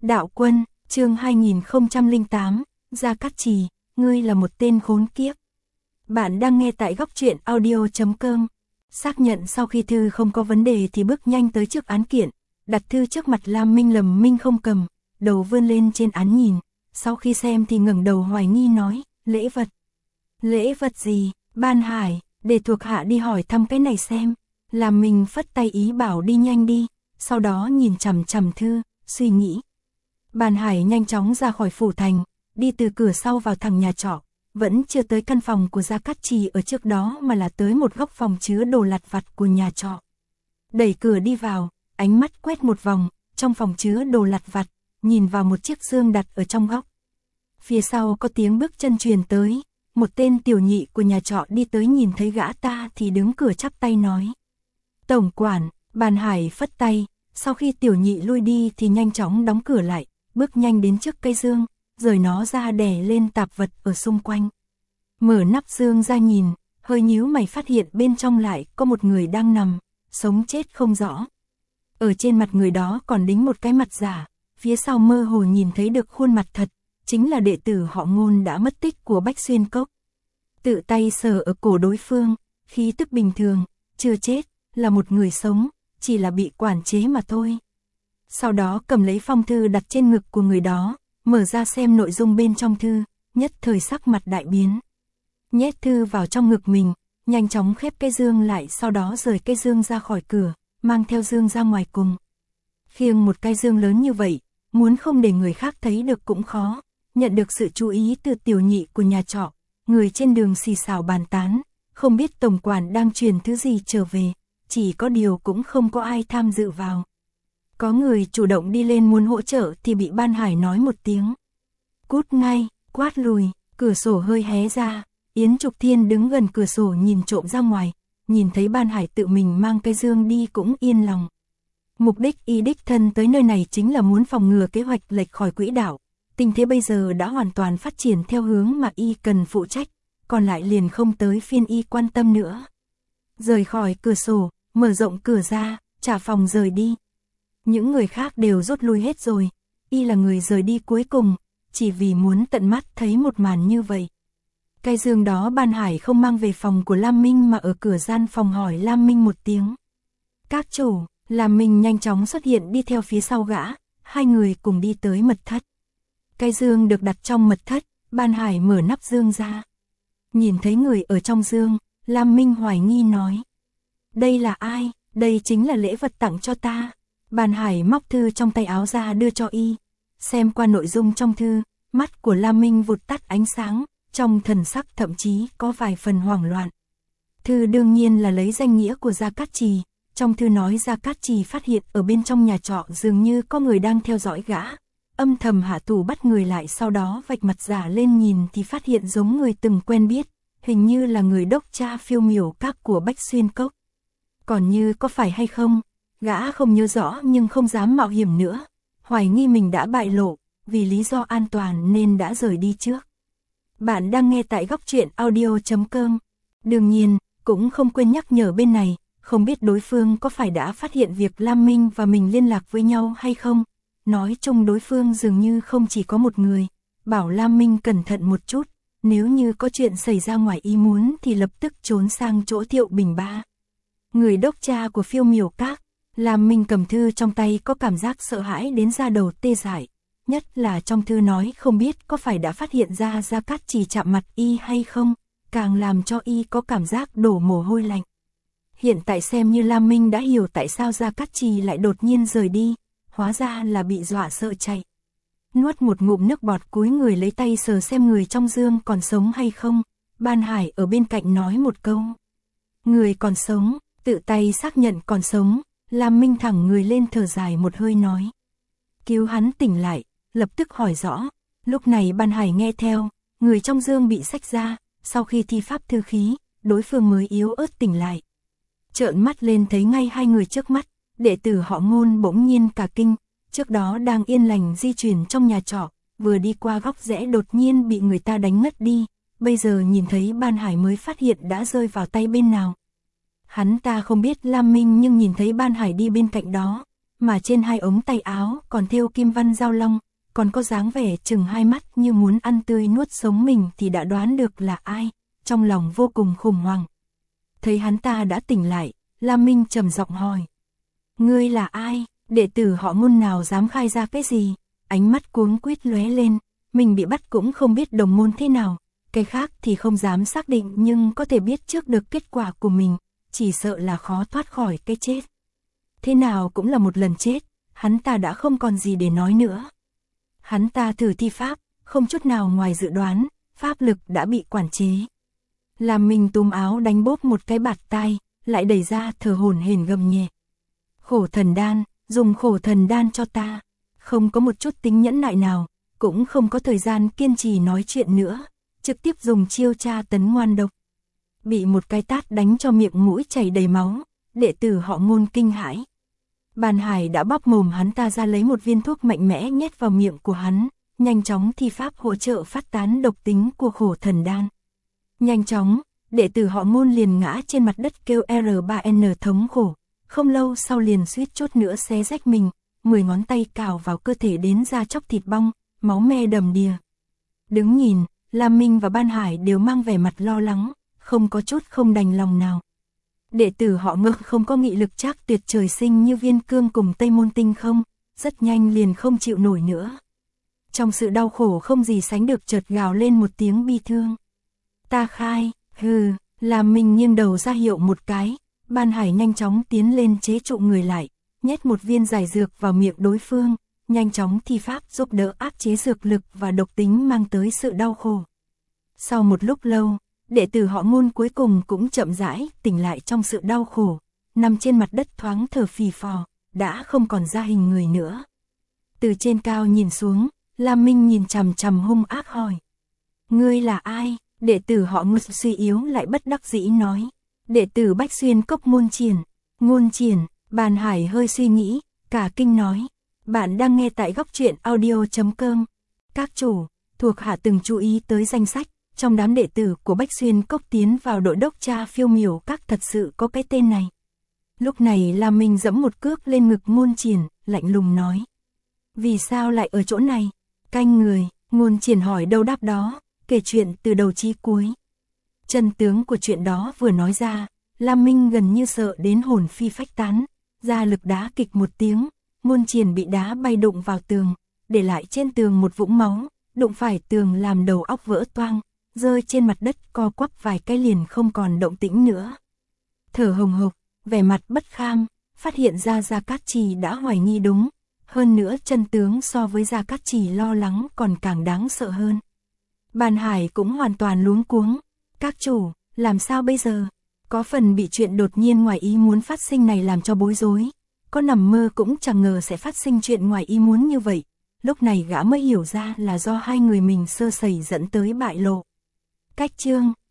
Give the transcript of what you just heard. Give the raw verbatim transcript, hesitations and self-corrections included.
Đạo Quân, chương hai nghìn không trăm lẻ tám, Gia Cát Trì, ngươi là một tên khốn kiếp. Bạn đang nghe tại góc truyện audio chấm com. Xác nhận sau khi thư không có vấn đề thì bước nhanh tới trước án kiện, đặt thư trước mặt Lam Minh. Lâm Minh không cầm, đầu vươn lên trên án nhìn, sau khi xem thì ngẩng đầu hoài nghi nói, lễ vật. Lễ vật gì? Ban Hải, để thuộc hạ đi hỏi thăm cái này xem. Lam Minh phất tay ý bảo đi nhanh đi, sau đó nhìn chằm chằm thư, suy nghĩ. Ban Hải nhanh chóng ra khỏi phủ thành, đi từ cửa sau vào thẳng nhà trọ, vẫn chưa tới căn phòng của Gia Cát Trì ở trước đó mà là tới một góc phòng chứa đồ lặt vặt của nhà trọ. Đẩy cửa đi vào, ánh mắt quét một vòng, trong phòng chứa đồ lặt vặt, nhìn vào một chiếc giường đặt ở trong góc. Phía sau có tiếng bước chân truyền tới, một tên tiểu nhị của nhà trọ đi tới, nhìn thấy gã ta thì đứng cửa chắp tay nói. Tổng quản. Ban Hải phất tay, sau khi tiểu nhị lui đi thì nhanh chóng đóng cửa lại, bước nhanh đến trước cây giường, rời nó ra đè lên tạp vật ở xung quanh. Mở nắp giường ra nhìn, hơi nhíu mày phát hiện bên trong lại có một người đang nằm, sống chết không rõ. Ở trên mặt người đó còn đính một cái mặt giả, phía sau mơ hồ nhìn thấy được khuôn mặt thật, chính là đệ tử họ Ngôn đã mất tích của Bách Xuyên Cốc. Tự tay sờ ở cổ đối phương, khí tức bình thường, chưa chết, là một người sống, chỉ là bị quản chế mà thôi. Sau đó cầm lấy phong thư đặt trên ngực của người đó, mở ra xem nội dung bên trong thư, nhất thời sắc mặt đại biến. Nhét thư vào trong ngực mình, nhanh chóng khép cái giường lại, sau đó rời cái giường ra khỏi cửa, mang theo giường ra ngoài cùng. Khiêng một cái giường lớn như vậy, muốn không để người khác thấy được cũng khó, nhận được sự chú ý từ tiểu nhị của nhà trọ, người trên đường xì xào bàn tán, không biết tổng quản đang truyền thứ gì trở về. Chỉ có điều cũng không có ai tham dự vào. Có người chủ động đi lên muốn hỗ trợ thì bị Ban Hải nói một tiếng. Cút ngay, quát lùi, cửa sổ hơi hé ra, Yến Trục Thiên đứng gần cửa sổ nhìn trộm ra ngoài, nhìn thấy Ban Hải tự mình mang cái giường đi cũng yên lòng. Mục đích y đích thân tới nơi này chính là muốn phòng ngừa kế hoạch lệch khỏi quỹ đạo. Tình thế bây giờ đã hoàn toàn phát triển theo hướng mà y cần phụ trách, còn lại liền không tới phiên y quan tâm nữa. Rời khỏi cửa sổ, mở rộng cửa ra, trả phòng rời đi. Những người khác đều rút lui hết rồi, y là người rời đi cuối cùng, chỉ vì muốn tận mắt thấy một màn như vậy. Cái giường đó Ban Hải không mang về phòng của Lam Minh mà ở cửa gian phòng hỏi Lam Minh một tiếng. Các chủ. Lam Minh nhanh chóng xuất hiện đi theo phía sau gã, hai người cùng đi tới mật thất. Cái giường được đặt trong mật thất, Ban Hải mở nắp giường ra. Nhìn thấy người ở trong giường, Lam Minh hoài nghi nói. Đây là ai? Đây chính là lễ vật tặng cho ta. Ban Hải móc thư trong tay áo ra đưa cho y. Xem qua nội dung trong thư, mắt của Lam Minh vụt tắt ánh sáng, trong thần sắc thậm chí có vài phần hoảng loạn. Thư đương nhiên là lấy danh nghĩa của Gia Cát Trì. Trong thư nói Gia Cát Trì phát hiện ở bên trong nhà trọ dường như có người đang theo dõi gã. Âm thầm hạ thủ bắt người lại, sau đó vạch mặt giả lên nhìn thì phát hiện giống người từng quen biết. Hình như là người đốc cha Phiêu Miểu Các của Bách Xuyên Cốc. Còn như có phải hay không, gã không nhớ rõ nhưng không dám mạo hiểm nữa. Hoài nghi mình đã bại lộ, vì lý do an toàn nên đã rời đi trước. Bạn đang nghe tại góc truyện audio chấm com. Đương nhiên, cũng không quên nhắc nhở bên này, không biết đối phương có phải đã phát hiện việc Lam Minh và mình liên lạc với nhau hay không. Nói chung đối phương dường như không chỉ có một người, bảo Lam Minh cẩn thận một chút. Nếu như có chuyện xảy ra ngoài ý muốn thì lập tức trốn sang chỗ Thiệu Bình Ba. Người đốc cha của Phiêu Miểu Các. Lam Minh cầm thư trong tay có cảm giác sợ hãi đến da đầu tê dại. Nhất là trong thư nói không biết có phải đã phát hiện ra Gia Cát Trì chạm mặt y hay không, càng làm cho y có cảm giác đổ mồ hôi lạnh. Hiện tại xem như Lam Minh đã hiểu tại sao Gia Cát Trì lại đột nhiên rời đi, hóa ra là bị dọa sợ chạy. Nuốt một ngụm nước bọt cúi người lấy tay sờ xem người trong giường còn sống hay không. Ban Hải ở bên cạnh nói một câu. Người còn sống, tự tay xác nhận còn sống. Lam Minh thẳng người lên thở dài một hơi nói. Cứu hắn tỉnh lại, lập tức hỏi rõ. Lúc này Ban Hải nghe theo, người trong giường bị xách ra, sau khi thi pháp thư khí, đối phương mới yếu ớt tỉnh lại. Trợn mắt lên thấy ngay hai người trước mắt, đệ tử họ Ngôn bỗng nhiên cả kinh. Trước đó đang yên lành di chuyển trong nhà trọ, vừa đi qua góc rẽ đột nhiên bị người ta đánh ngất đi, bây giờ nhìn thấy Ban Hải mới phát hiện đã rơi vào tay bên nào. Hắn ta không biết Lam Minh nhưng nhìn thấy Ban Hải đi bên cạnh đó, mà trên hai ống tay áo còn thêu kim văn giao long, còn có dáng vẻ chừng hai mắt như muốn ăn tươi nuốt sống mình thì đã đoán được là ai, trong lòng vô cùng khủng hoảng. Thấy hắn ta đã tỉnh lại, Lam Minh trầm giọng hỏi. Ngươi là ai, đệ tử họ Ngôn nào dám khai ra cái gì? Ánh mắt cuống quýt lóe lên, mình bị bắt cũng không biết đồng môn thế nào, cái khác thì không dám xác định nhưng có thể biết trước được kết quả của mình, chỉ sợ là khó thoát khỏi cái chết. Thế nào cũng là một lần chết, hắn ta đã không còn gì để nói nữa. Hắn ta thử thi pháp, không chút nào ngoài dự đoán, pháp lực đã bị quản chế. Làm mình túm áo đánh bóp một cái bạt tai, lại đẩy ra thở hổn hển gầm nhẹ. Khổ thần đan, dùng khổ thần đan cho ta. Không có một chút tính nhẫn nại nào, cũng không có thời gian kiên trì nói chuyện nữa, trực tiếp dùng chiêu tra tấn ngoan độc. Bị một cái tát đánh cho miệng mũi chảy đầy máu, đệ tử họ Ngôn kinh hãi. Bàn Hải đã bóp mồm hắn ta ra lấy một viên thuốc mạnh mẽ nhét vào miệng của hắn, nhanh chóng thi pháp hỗ trợ phát tán độc tính của khổ thần đan. Nhanh chóng, đệ tử họ Ngôn liền ngã trên mặt đất kêu R ba N thống khổ, không lâu sau liền suýt chút nữa xé rách mình, mười ngón tay cào vào cơ thể đến da chóc thịt bong, máu me đầm đìa. Đứng nhìn, Lam Minh và Ban Hải đều mang vẻ mặt lo lắng, không có chút không đành lòng nào. Đệ tử họ Ngơ không có nghị lực chắc tuyệt trời sinh như Viên Cương cùng Tây Môn Tinh không, rất nhanh liền không chịu nổi nữa. Trong sự đau khổ không gì sánh được chợt gào lên một tiếng bi thương. Ta khai, hừ, Lam Minh nghiêng đầu ra hiệu một cái, Ban Hải nhanh chóng tiến lên chế trụ người lại, nhét một viên giải dược vào miệng đối phương, nhanh chóng thi pháp giúp đỡ áp chế dược lực và độc tính mang tới sự đau khổ. Sau một lúc lâu, đệ tử họ Ngôn cuối cùng cũng chậm rãi tỉnh lại trong sự đau khổ, nằm trên mặt đất thoáng thở phì phò, đã không còn ra hình người nữa. Từ trên cao nhìn xuống, Lam Minh nhìn chằm chằm hung ác hỏi. Ngươi là ai? Đệ tử họ Ngôn suy yếu lại bất đắc dĩ nói. Đệ tử Bách Xuyên Cốc Ngôn Triển. Ngôn Triển, Bàn Hải hơi suy nghĩ, cả kinh nói. Bạn đang nghe tại góc truyện audio chấm com. Các chủ, thuộc hạ từng chú ý tới danh sách, trong đám đệ tử của Bách Xuyên Cốc tiến vào đội đốc tra Phiêu Miểu Các thật sự có cái tên này. Lúc này Lam Minh dẫm một cước lên ngực Ngôn Triển, lạnh lùng nói. Vì sao lại ở chỗ này? Canh người, Ngôn Triển hỏi đâu đáp đó, kể chuyện từ đầu chí cuối. Chân tướng của chuyện đó vừa nói ra, Lam Minh gần như sợ đến hồn phi phách tán, ra lực đá kịch một tiếng, Ngôn Triển bị đá bay đụng vào tường, để lại trên tường một vũng máu, đụng phải tường làm đầu óc vỡ toang, rơi trên mặt đất co quắp vài cái liền không còn động tĩnh nữa. Thở hồng hộc, vẻ mặt bất kham, phát hiện ra Gia Cát Trì đã hoài nghi đúng, hơn nữa chân tướng so với Gia Cát Trì lo lắng còn càng đáng sợ hơn. Bàn Hải cũng hoàn toàn luống cuống, các chủ, làm sao bây giờ? Có phần bị chuyện đột nhiên ngoài ý muốn phát sinh này làm cho bối rối, có nằm mơ cũng chẳng ngờ sẽ phát sinh chuyện ngoài ý muốn như vậy, lúc này gã mới hiểu ra là do hai người mình sơ sẩy dẫn tới bại lộ. Cách chương